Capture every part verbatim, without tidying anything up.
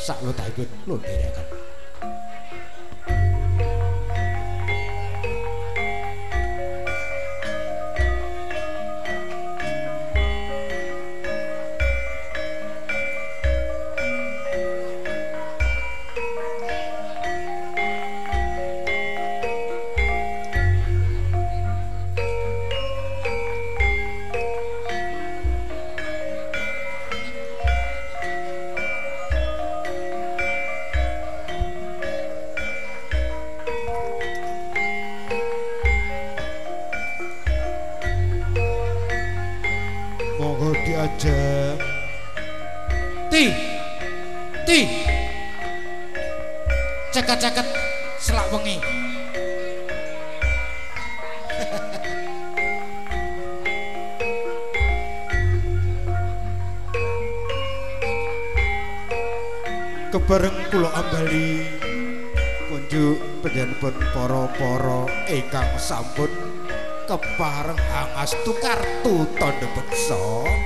saklotahipun kula dherekaken. Diajak ti ti ceket-ceket selak wengi kebareng kula ambali kunjuk panjenengan para-para ingkang sampun kepareng hangastu kartu tandha beksa.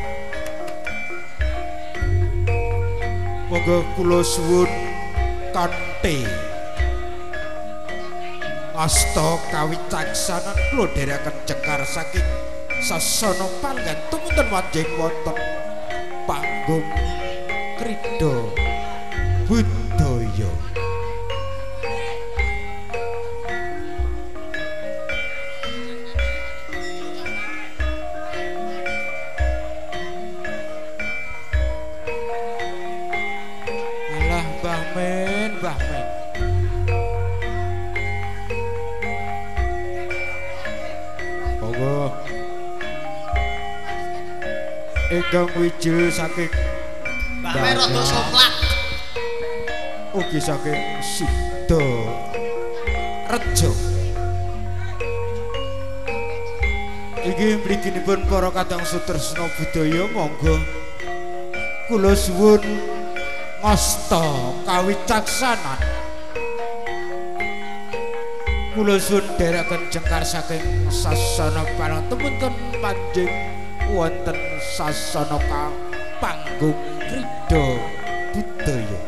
Monggo kula suwun kanthi asta kawicaksanan kula dherekaken cekar saking sasana panggan tumunten wanjing wonten panggung krida budaya. Ingkang wijil saking Mbah rada soplak. Ugi saking Sida Reja. Inggih mliginipun para kadang sutresna budaya monggo kula suwun ngasta kawicaksanan. Kula suwun dherekaken jengkar saking sasana pangapunten panjing wonten sasana panggung krida budaya.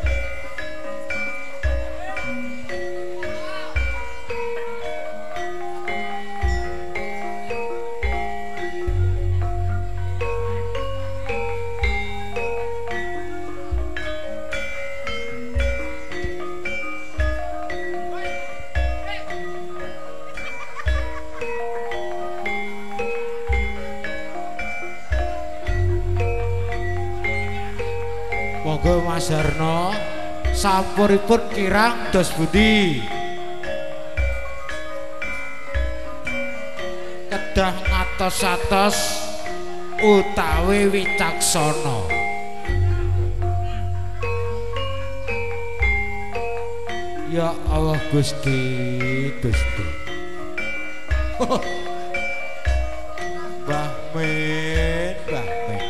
Monggo Mas Harno sampuripun kirang dos budi kedah ngatos-atos utawi wicaksana. Ya Allah Gusti Gusti. Mbah Men, Mbah Men.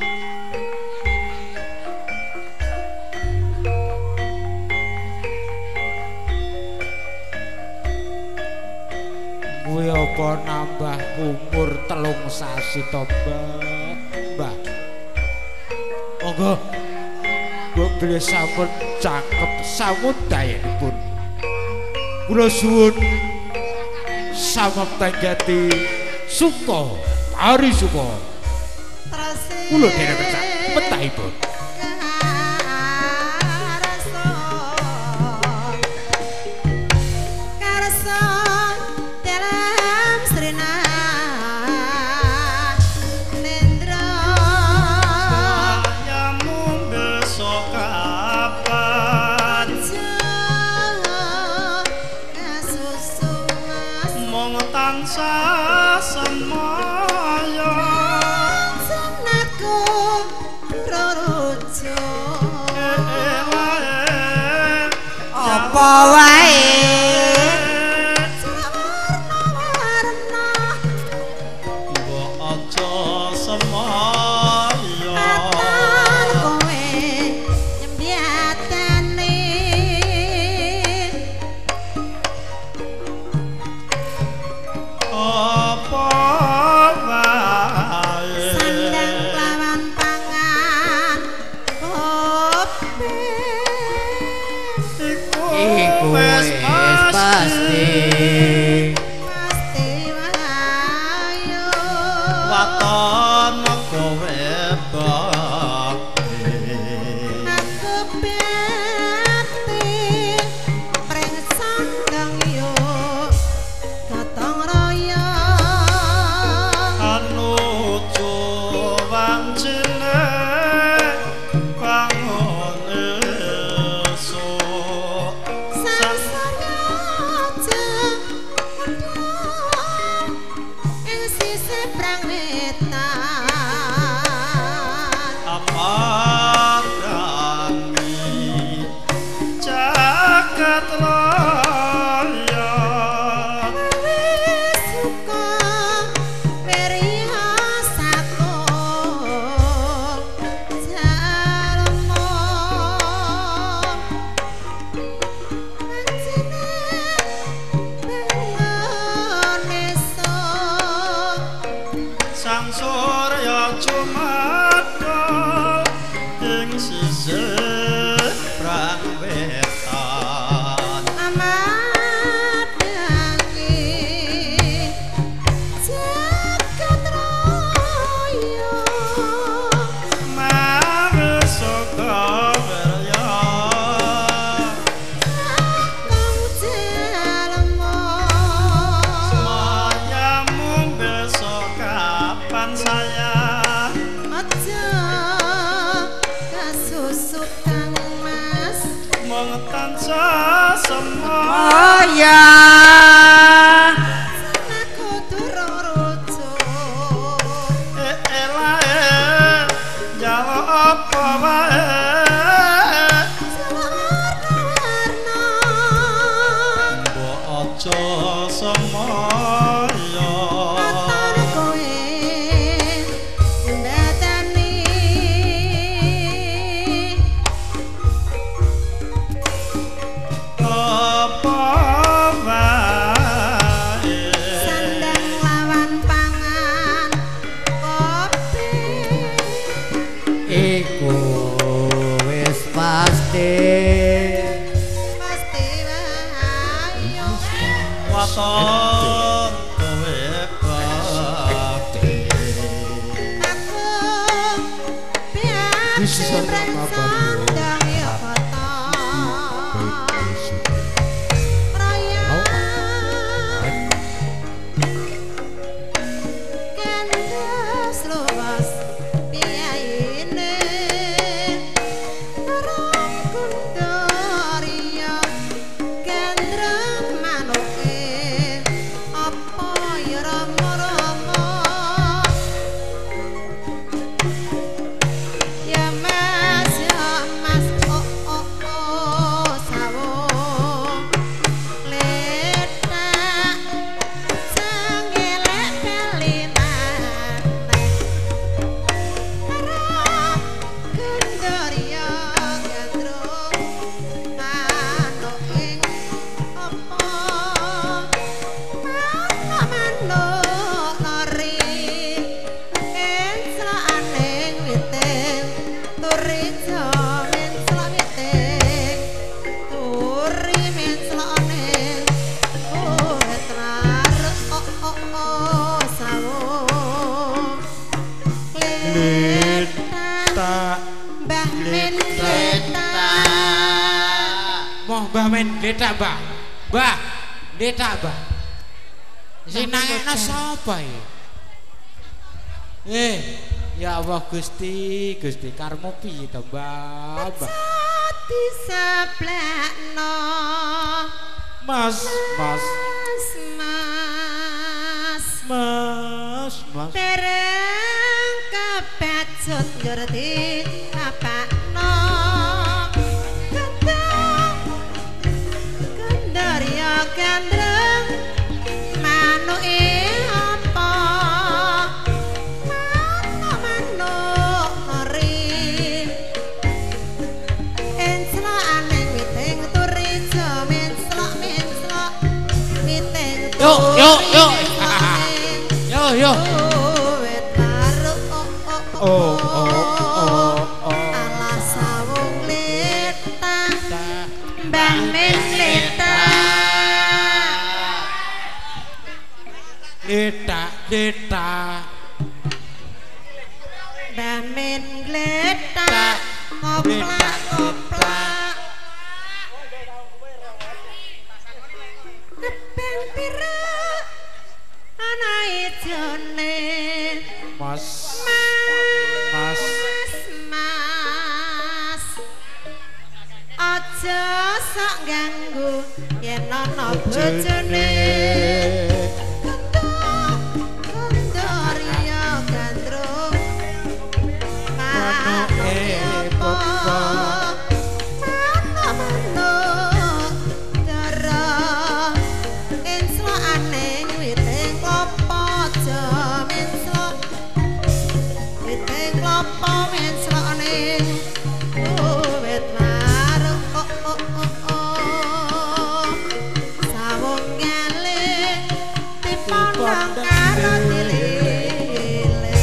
Kuwi apa nambah umur telung sasi to, Mbah? Mbah. Monggo Mbok beli sampun cakep samudayanipun. Kula suwun samaptanjati suka hari suka. Kula dherekaken petahipun. Apa wae mbok aja semaya kowe nyembiatane apa wae sandang lawan pangan kopi wis pasti pasti ayo waton kowe bakti aku bekti pring sandang yo gotong royong anuju wancine bangun esuk sangsara aja medhot ing sisih prang wetan apa kami jagat raya wis suka wirya satung jalma manjine bengoneso sang surya cumadol ing sisih prang wetan amadangi jagat raya mawesoka werya kang jalma semuamu besok kapan sayang aja kasusu kang mas mung tansah semua ya aku durung rujuk elae jalo apa wae warna-warna mbok aja semoyo atane kowe ndadani apa wae sandang lawan pangan kopi iku wis pasti pasti ayo waton kowe bakti aku This is biar a mama sandang ya kotor raya kandas luas biayine orang kundaria gandreng manuke apa ya rama-rama ya mas ya mas oh oh oh sawung letak sangelek pelinan arah gendaria gandrung manuk ing apa manuk lari enslaning witing turi jamin slawiting turi min slaning wit larut oh oh oh sawung letak mbah min letak Moh Mbah men detak Mbah. Mbah, detak Mbah. Sinangekno sapa iki? Eh, ya Allah Gusti, Gusti karmo piye to Mbah? Mbah. disaplekno Mas, Mas, mas mas Mas, Mas. dereng kepecut ngerti apakno gendang gendaria gandreng manuke apa manuk ori encelane witing turi jamin slok min slok witing Yuk, yuk, yuk. Yo, yo. wit baru oh oh Oh, oh, oh, oh. alas sawung letang mbah min letang gletak damen gletak ngoplak ngoplak kepeng pira ana ijone mas mas mas aja sok ganggu yen ana bojone Gandaria gandrung manuk apa manuk dara enslo aneng witing klopo jamin slo witing klopo enslo aneng wit marung oh oh oh oh sawung ngalih dipondong karo dilile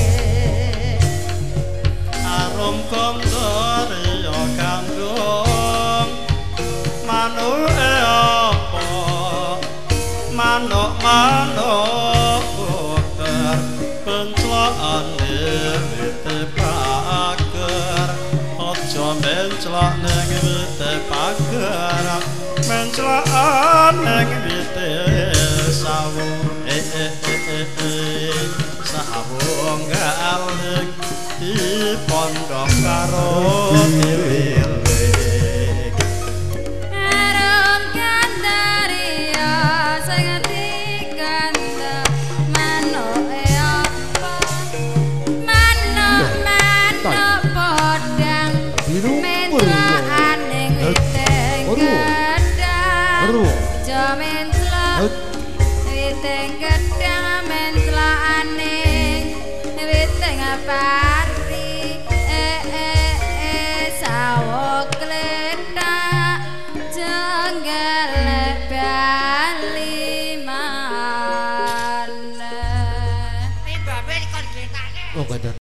arum kondor ya gandrung manuk apa manuk manuk puter penclokane wite pager aja menclok ning wite pager menclok ning wite sawung eh eh eh eh sawung galing dipondok karo diwile Arum Gandaria sing diganda manuke apa manuk manuk podang mentrokane witeng gedang aja mentrok witeng gedang mentrokane witeng pari eh eh eh sawok gletak jenggal bali maneh oh